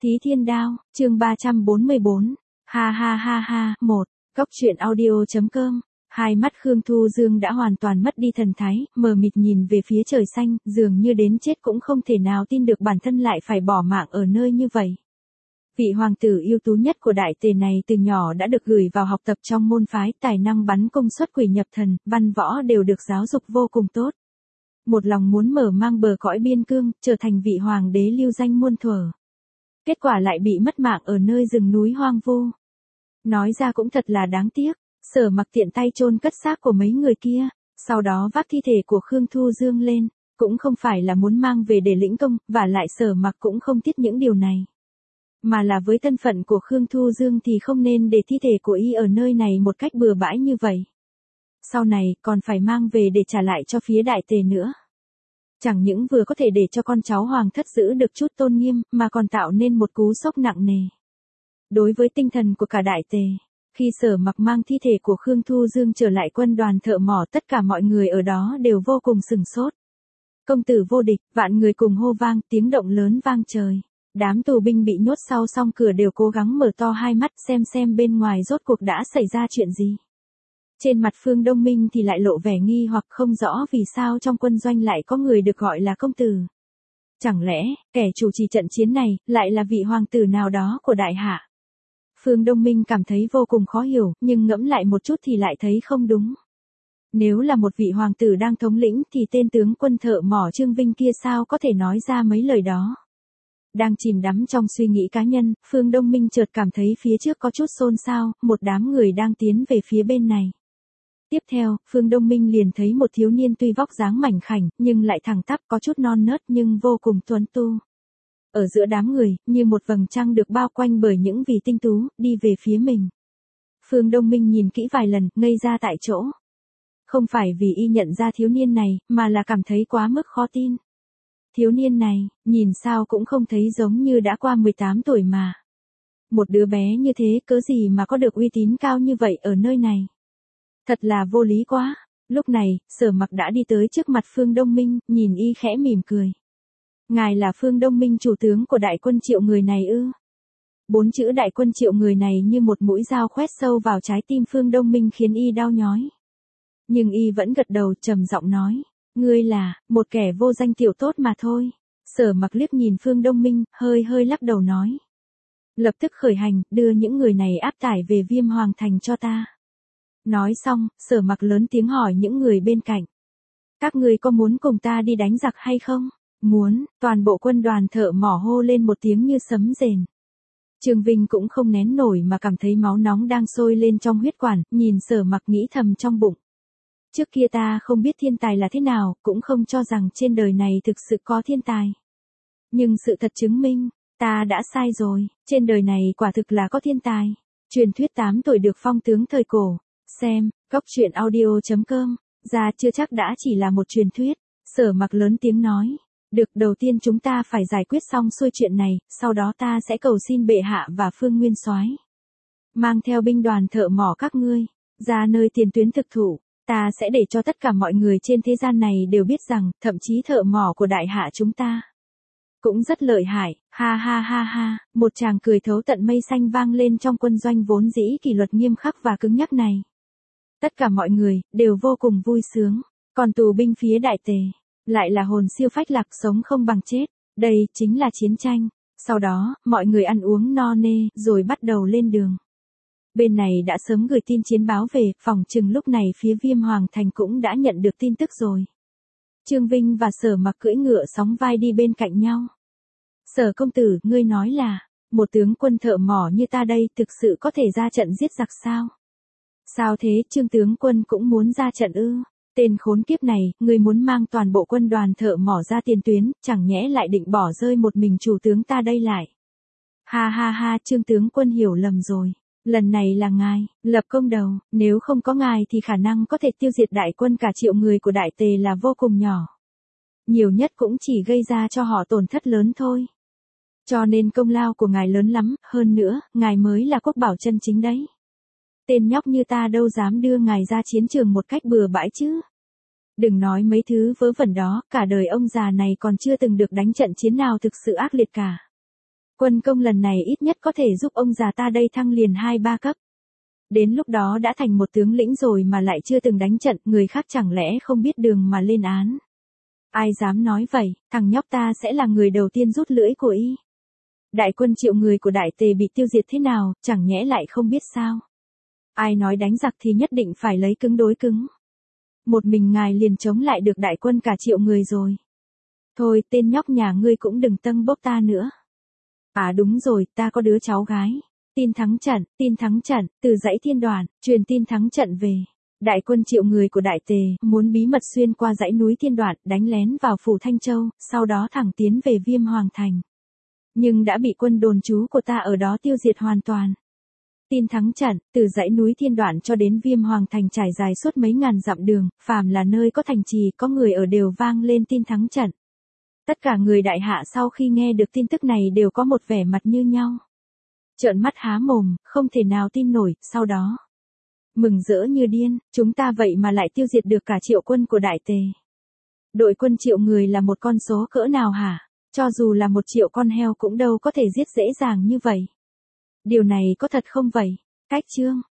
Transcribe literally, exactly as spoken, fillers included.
Thí Thiên Đao, chương ba trăm bốn mươi bốn. Ha ha ha ha, một. Góc truyện audio.com. Hai mắt Khương Thu Dương đã hoàn toàn mất đi thần thái, mờ mịt nhìn về phía trời xanh, dường như đến chết cũng không thể nào tin được bản thân lại phải bỏ mạng ở nơi như vậy. Vị hoàng tử ưu tú nhất của đại tề này từ nhỏ đã được gửi vào học tập trong môn phái, tài năng bắn cung xuất quỷ nhập thần, văn võ đều được giáo dục vô cùng tốt. Một lòng muốn mở mang bờ cõi biên cương, trở thành vị hoàng đế lưu danh muôn thuở. Kết quả lại bị mất mạng ở nơi rừng núi hoang vu. Nói ra cũng thật là đáng tiếc, Sở Mặc tiện tay chôn cất xác của mấy người kia, sau đó vác thi thể của Khương Thu Dương lên, cũng không phải là muốn mang về để lĩnh công, và lại Sở Mặc cũng không tiếc những điều này. Mà là với thân phận của Khương Thu Dương thì không nên để thi thể của y ở nơi này một cách bừa bãi như vậy. Sau này còn phải mang về để trả lại cho phía đại tề nữa. Chẳng những vừa có thể để cho con cháu hoàng thất giữ được chút tôn nghiêm, mà còn tạo nên một cú sốc nặng nề đối với tinh thần của cả đại tề. Khi Sở Mặc mang thi thể của Khương Thu Dương trở lại quân đoàn thợ mỏ, tất cả mọi người ở đó đều vô cùng sửng sốt. Công tử vô địch, vạn người cùng hô vang, tiếng động lớn vang trời. Đám tù binh bị nhốt sau song cửa đều cố gắng mở to hai mắt xem xem bên ngoài rốt cuộc đã xảy ra chuyện gì. Trên mặt Phương Đông Minh thì lại lộ vẻ nghi hoặc, không rõ vì sao trong quân doanh lại có người được gọi là công tử. Chẳng lẽ, kẻ chủ trì trận chiến này, lại là vị hoàng tử nào đó của đại hạ? Phương Đông Minh cảm thấy vô cùng khó hiểu, nhưng ngẫm lại một chút thì lại thấy không đúng. Nếu là một vị hoàng tử đang thống lĩnh thì tên tướng quân thợ mỏ Trương Vinh kia sao có thể nói ra mấy lời đó? Đang chìm đắm trong suy nghĩ cá nhân, Phương Đông Minh chợt cảm thấy phía trước có chút xôn xao, một đám người đang tiến về phía bên này. Tiếp theo, Phương Đông Minh liền thấy một thiếu niên tuy vóc dáng mảnh khảnh, nhưng lại thẳng tắp, có chút non nớt nhưng vô cùng tuấn tu. Ở giữa đám người, như một vầng trăng được bao quanh bởi những vì tinh tú, đi về phía mình. Phương Đông Minh nhìn kỹ vài lần, ngây ra tại chỗ. Không phải vì y nhận ra thiếu niên này, mà là cảm thấy quá mức khó tin. Thiếu niên này, nhìn sao cũng không thấy giống như đã qua mười tám tuổi mà. Một đứa bé như thế cớ gì mà có được uy tín cao như vậy ở nơi này. Thật là vô lý quá. Lúc này, Sở Mặc đã đi tới trước mặt Phương Đông Minh, nhìn y khẽ mỉm cười. Ngài là Phương Đông Minh, chủ tướng của đại quân triệu người này ư? Bốn chữ đại quân triệu người này như một mũi dao khoét sâu vào trái tim Phương Đông Minh khiến y đau nhói. Nhưng y vẫn gật đầu trầm giọng nói. Ngươi là, một kẻ vô danh tiểu tốt mà thôi. Sở Mặc liếc nhìn Phương Đông Minh, hơi hơi lắc đầu nói. Lập tức khởi hành, đưa những người này áp tải về Viêm Hoàng Thành cho ta. Nói xong, Sở Mặc lớn tiếng hỏi những người bên cạnh. Các ngươi có muốn cùng ta đi đánh giặc hay không? Muốn, toàn bộ quân đoàn thợ mỏ hô lên một tiếng như sấm rền. Trương Vinh cũng không nén nổi mà cảm thấy máu nóng đang sôi lên trong huyết quản, nhìn Sở Mặc nghĩ thầm trong bụng. Trước kia ta không biết thiên tài là thế nào, cũng không cho rằng trên đời này thực sự có thiên tài. Nhưng sự thật chứng minh, ta đã sai rồi, trên đời này quả thực là có thiên tài. Truyền thuyết tám tuổi được phong tướng thời cổ. Xem, góc truyện audio.com, ra chưa chắc đã chỉ là một truyền thuyết. Sở Mặc lớn tiếng nói. Được, đầu tiên chúng ta phải giải quyết xong xuôi chuyện này, sau đó ta sẽ cầu xin bệ hạ và Phương Nguyên Soái mang theo binh đoàn thợ mỏ các ngươi ra nơi tiền tuyến thực thụ. Ta sẽ để cho tất cả mọi người trên thế gian này đều biết rằng, thậm chí thợ mỏ của đại hạ chúng ta cũng rất lợi hại. Ha ha ha ha, một tràng cười thấu tận mây xanh vang lên trong quân doanh vốn dĩ kỷ luật nghiêm khắc và cứng nhắc này. Tất cả mọi người đều vô cùng vui sướng, còn tù binh phía đại tề lại là hồn siêu phách lạc, sống không bằng chết. Đây chính là chiến tranh. Sau đó, mọi người ăn uống no nê rồi bắt đầu lên đường. Bên này đã sớm gửi tin chiến báo về, phòng chừng lúc này phía Viêm Hoàng Thành cũng đã nhận được tin tức rồi. Trương Vinh và Sở Mặc cưỡi ngựa sóng vai đi bên cạnh nhau. Sở công tử, ngươi nói là, một tướng quân thợ mỏ như ta đây thực sự có thể ra trận giết giặc sao? Sao thế, Trương tướng quân cũng muốn ra trận ư? Tên khốn kiếp này, ngươi muốn mang toàn bộ quân đoàn thợ mỏ ra tiền tuyến, chẳng nhẽ lại định bỏ rơi một mình chủ tướng ta đây lại? Ha ha ha, Trương tướng quân hiểu lầm rồi. Lần này là ngài, lập công đầu, nếu không có ngài thì khả năng có thể tiêu diệt đại quân cả triệu người của đại tề là vô cùng nhỏ. Nhiều nhất cũng chỉ gây ra cho họ tổn thất lớn thôi. Cho nên công lao của ngài lớn lắm, hơn nữa, ngài mới là quốc bảo chân chính đấy. Tên nhóc như ta đâu dám đưa ngài ra chiến trường một cách bừa bãi chứ. Đừng nói mấy thứ vớ vẩn đó, cả đời ông già này còn chưa từng được đánh trận chiến nào thực sự ác liệt cả. Quân công lần này ít nhất có thể giúp ông già ta đây thăng liền hai ba cấp. Đến lúc đó đã thành một tướng lĩnh rồi mà lại chưa từng đánh trận, người khác chẳng lẽ không biết đường mà lên án. Ai dám nói vậy, thằng nhóc ta sẽ là người đầu tiên rút lưỡi của y. Đại quân triệu người của Đại Tề bị tiêu diệt thế nào, chẳng nhẽ lại không biết sao. Ai nói đánh giặc thì nhất định phải lấy cứng đối cứng. Một mình ngài liền chống lại được đại quân cả triệu người rồi. Thôi, tên nhóc nhà ngươi cũng đừng tâng bốc ta nữa. À đúng rồi, ta có đứa cháu gái. Tin thắng trận, tin thắng trận, từ dãy thiên đoàn, truyền tin thắng trận về. Đại quân triệu người của Đại Tề, muốn bí mật xuyên qua dãy núi thiên đoạn, đánh lén vào phủ Thanh Châu, sau đó thẳng tiến về Viêm Hoàng Thành. Nhưng đã bị quân đồn trú của ta ở đó tiêu diệt hoàn toàn. Tin thắng trận, từ dãy núi thiên đoạn cho đến Viêm Hoàng Thành trải dài suốt mấy ngàn dặm đường, phàm là nơi có thành trì, có người ở đều vang lên tin thắng trận. Tất cả người đại hạ sau khi nghe được tin tức này đều có một vẻ mặt như nhau. Trợn mắt há mồm, không thể nào tin nổi, sau đó. Mừng rỡ như điên, chúng ta vậy mà lại tiêu diệt được cả triệu quân của Đại Tề. Đội quân triệu người là một con số cỡ nào hả? Cho dù là một triệu con heo cũng đâu có thể giết dễ dàng như vậy. Điều này có thật không vậy? Cách chương